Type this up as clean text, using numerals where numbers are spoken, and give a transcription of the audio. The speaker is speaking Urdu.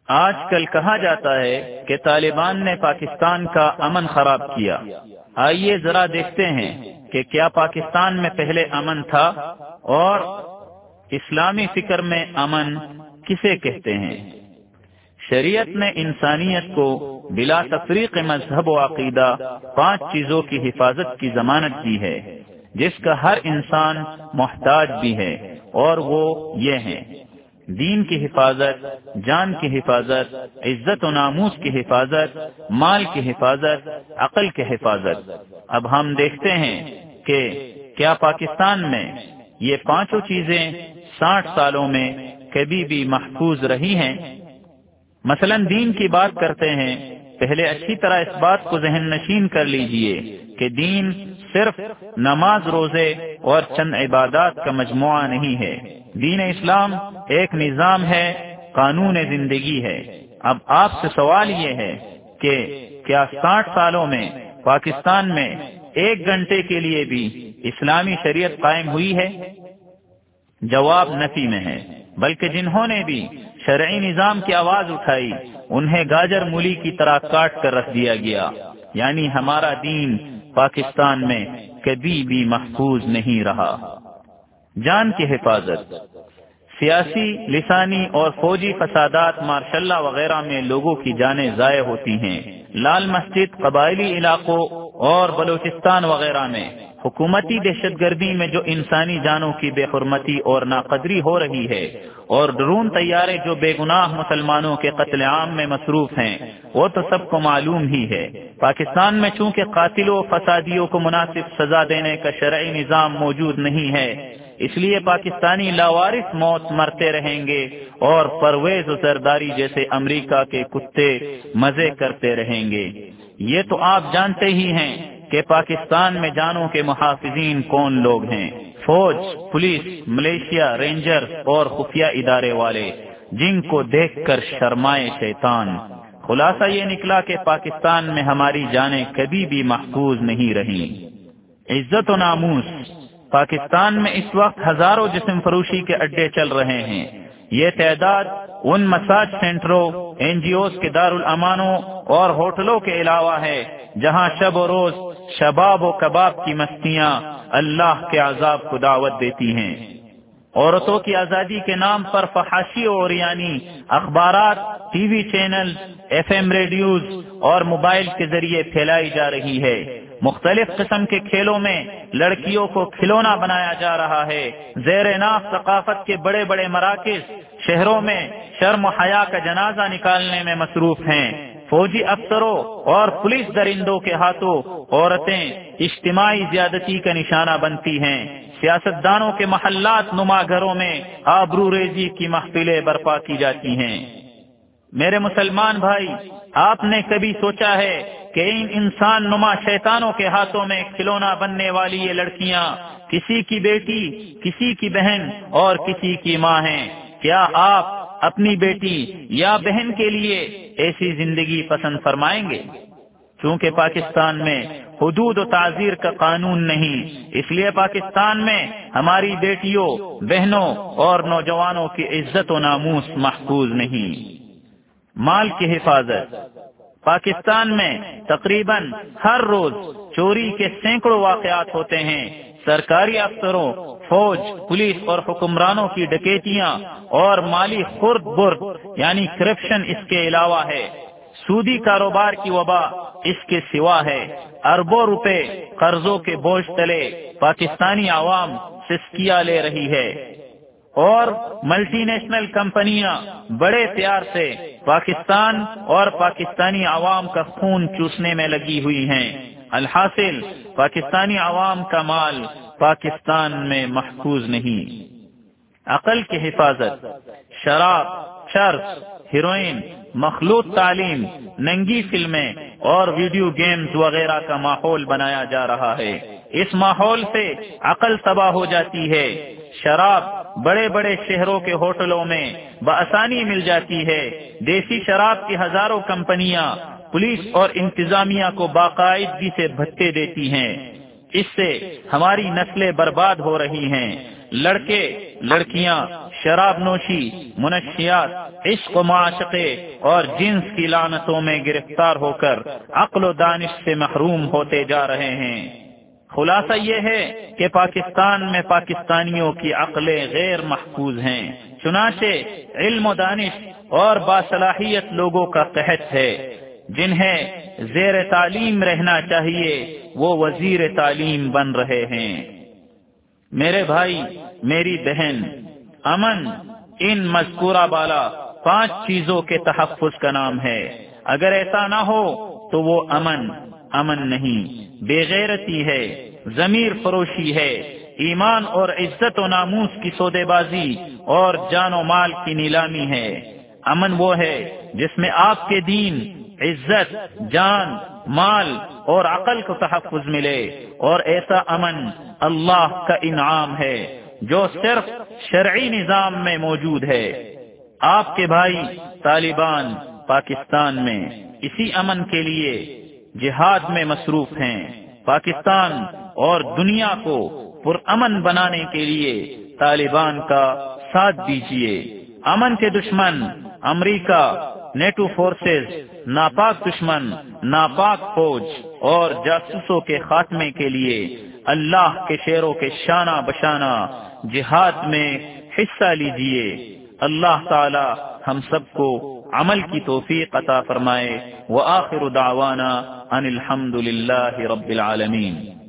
آج کل کہا جاتا ہے کہ طالبان نے پاکستان کا امن خراب کیا۔ آئیے ذرا دیکھتے ہیں کہ کیا پاکستان میں پہلے امن تھا، اور اسلامی فکر میں امن کسے کہتے ہیں۔ شریعت نے انسانیت کو بلا تفریق مذہب و عقیدہ 5 چیزوں کی حفاظت کی ضمانت دی ہے، جس کا ہر انسان محتاج بھی ہے، اور وہ یہ ہیں: دین کی حفاظت، جان کی حفاظت، عزت و ناموس کی حفاظت، مال کی حفاظت، عقل کی حفاظت۔ اب ہم دیکھتے ہیں کہ کیا پاکستان میں یہ 5 چیزیں 60 سالوں میں کبھی بھی محفوظ رہی ہیں؟ مثلا دین کی بات کرتے ہیں، پہلے اچھی طرح اس بات کو ذہن نشین کر لیجئے کہ دین صرف نماز، روزے اور چند عبادات کا مجموعہ نہیں ہے۔ دین اسلام ایک نظام ہے، قانون زندگی ہے۔ اب آپ سے سوال یہ ہے کہ کیا 60 سالوں میں پاکستان میں 1 گھنٹے کے لیے بھی اسلامی شریعت قائم ہوئی ہے؟ جواب نفی میں ہے، بلکہ جنہوں نے بھی شرعی نظام کی آواز اٹھائی انہیں گاجر مولی کی طرح کاٹ کر رکھ دیا گیا۔ یعنی ہمارا دین پاکستان میں کبھی بھی محفوظ نہیں رہا۔ جان کی حفاظت، سیاسی، لسانی اور فوجی فسادات، مارشل لاء وغیرہ میں لوگوں کی جانیں ضائع ہوتی ہیں۔ لال مسجد، قبائلی علاقوں اور بلوچستان وغیرہ میں حکومتی دہشت گردی میں جو انسانی جانوں کی بے حرمتی اور ناقدری ہو رہی ہے، اور ڈرون طیارے جو بے گناہ مسلمانوں کے قتل عام میں مصروف ہیں، وہ تو سب کو معلوم ہی ہے۔ پاکستان میں چونکہ قاتلوں و فسادیوں کو مناسب سزا دینے کا شرعی نظام موجود نہیں ہے، اس لیے پاکستانی لاوارث موت مرتے رہیں گے، اور پرویز و زرداری جیسے امریکہ کے کتے مزے کرتے رہیں گے۔ یہ تو آپ جانتے ہی ہیں کہ پاکستان میں جانوں کے محافظین کون لوگ ہیں: فوج، پولیس، ملیشیا، رینجر اور خفیہ ادارے والے، جن کو دیکھ کر شرمائے شیطان۔ خلاصہ یہ نکلا کہ پاکستان میں ہماری جانیں کبھی بھی محفوظ نہیں رہیں۔ عزت و ناموس، پاکستان میں اس وقت ہزاروں جسم فروشی کے اڈے چل رہے ہیں۔ یہ تعداد ان مساج سینٹروں، این جی اوز کے دارالامانوں اور ہوٹلوں کے علاوہ ہے جہاں شب و روز شباب و کباب کی مستیاں اللہ کے عذاب کو دعوت دیتی ہیں۔ عورتوں کی آزادی کے نام پر فحاشی اور یعنی اخبارات، TV channel, FM radios اور موبائل کے ذریعے پھیلائی جا رہی ہے۔ مختلف قسم کے کھیلوں میں لڑکیوں کو کھلونا بنایا جا رہا ہے۔ زیر ناف ثقافت کے بڑے بڑے مراکز شہروں میں شرم و حیا کا جنازہ نکالنے میں مصروف ہیں۔ فوجی افسروں اور پولیس درندوں کے ہاتھوں عورتیں اجتماعی زیادتی کا نشانہ بنتی ہیں۔ سیاستدانوں کے محلات نما گھروں میں آبرو ریزی کی محفلیں برپا کی جاتی ہیں۔ میرے مسلمان بھائی، آپ نے کبھی سوچا ہے کہ ان انسان نما شیطانوں کے ہاتھوں میں کھلونا بننے والی یہ لڑکیاں کسی کی بیٹی، کسی کی بہن اور کسی کی ماں ہیں؟ کیا آپ اپنی بیٹی یا بہن کے لیے ایسی زندگی پسند فرمائیں گے؟ چونکہ پاکستان میں حدود و تعزیر کا قانون نہیں، اس لیے پاکستان میں ہماری بیٹیوں، بہنوں اور نوجوانوں کی عزت و ناموس محفوظ نہیں۔ مال کی حفاظت، پاکستان میں تقریباً ہر روز چوری کے سینکڑوں واقعات ہوتے ہیں۔ سرکاری افسروں، فوج، پولیس اور حکمرانوں کی ڈکیتیاں اور مالی خرد برد یعنی کرپشن اس کے علاوہ ہے۔ سودی کاروبار کی وبا اس کے سوا ہے۔ اربوں روپے قرضوں کے بوجھ تلے پاکستانی عوام سسکیاں لے رہی ہے، اور ملٹی نیشنل کمپنیاں بڑے پیار سے پاکستان اور پاکستانی عوام کا خون چوسنے میں لگی ہوئی ہیں۔ الحاصل پاکستانی عوام کا مال پاکستان میں محفوظ نہیں۔ عقل کی حفاظت، شراب، چرس، ہیروئن، مخلوط تعلیم، ننگی فلمیں اور ویڈیو گیمز وغیرہ کا ماحول بنایا جا رہا ہے۔ اس ماحول سے عقل تباہ ہو جاتی ہے۔ شراب بڑے بڑے شہروں کے ہوٹلوں میں بآسانی مل جاتی ہے۔ دیسی شراب کی ہزاروں کمپنیاں پولیس اور انتظامیہ کو باقاعدگی سے بھتے دیتی ہیں۔ اس سے ہماری نسلیں برباد ہو رہی ہیں۔ لڑکے، لڑکیاں شراب نوشی، منشیات، عشق و معاشقے اور جنس کی لعنتوں میں گرفتار ہو کر عقل و دانش سے محروم ہوتے جا رہے ہیں۔ خلاصہ یہ ہے کہ پاکستان میں پاکستانیوں کی عقلیں غیر محفوظ ہیں، چنانچہ علم و دانش اور باصلاحیت لوگوں کا قحط ہے۔ جنہیں زیر تعلیم رہنا چاہیے وہ وزیر تعلیم بن رہے ہیں۔ میرے بھائی، میری بہن، امن ان مذکورہ بالا 5 چیزوں کے تحفظ کا نام ہے۔ اگر ایسا نہ ہو تو وہ امن نہیں، بے غیرتی ہے، ضمیر فروشی ہے، ایمان اور عزت و ناموس کی سودے بازی اور جان و مال کی نیلامی ہے۔ امن وہ ہے جس میں آپ کے دین، عزت، جان، مال اور عقل کو تحفظ ملے، اور ایسا امن اللہ کا انعام ہے جو صرف شرعی نظام میں موجود ہے۔ آپ کے بھائی طالبان پاکستان میں اسی امن کے لیے جہاد میں مصروف ہیں۔ پاکستان اور دنیا کو پرامن بنانے کے لیے طالبان کا ساتھ دیجیے۔ امن کے دشمن امریکہ، نیٹو فورسز، ناپاک دشمن، ناپاک فوج اور جاسوسوں کے خاتمے کے لیے اللہ کے شیروں کے شانہ بشانہ جہاد میں حصہ لیجیے۔ اللہ تعالی ہم سب کو عمل کی توفیق عطا فرمائے۔ وآخر دعوانا ان الحمد للہ رب العالمین۔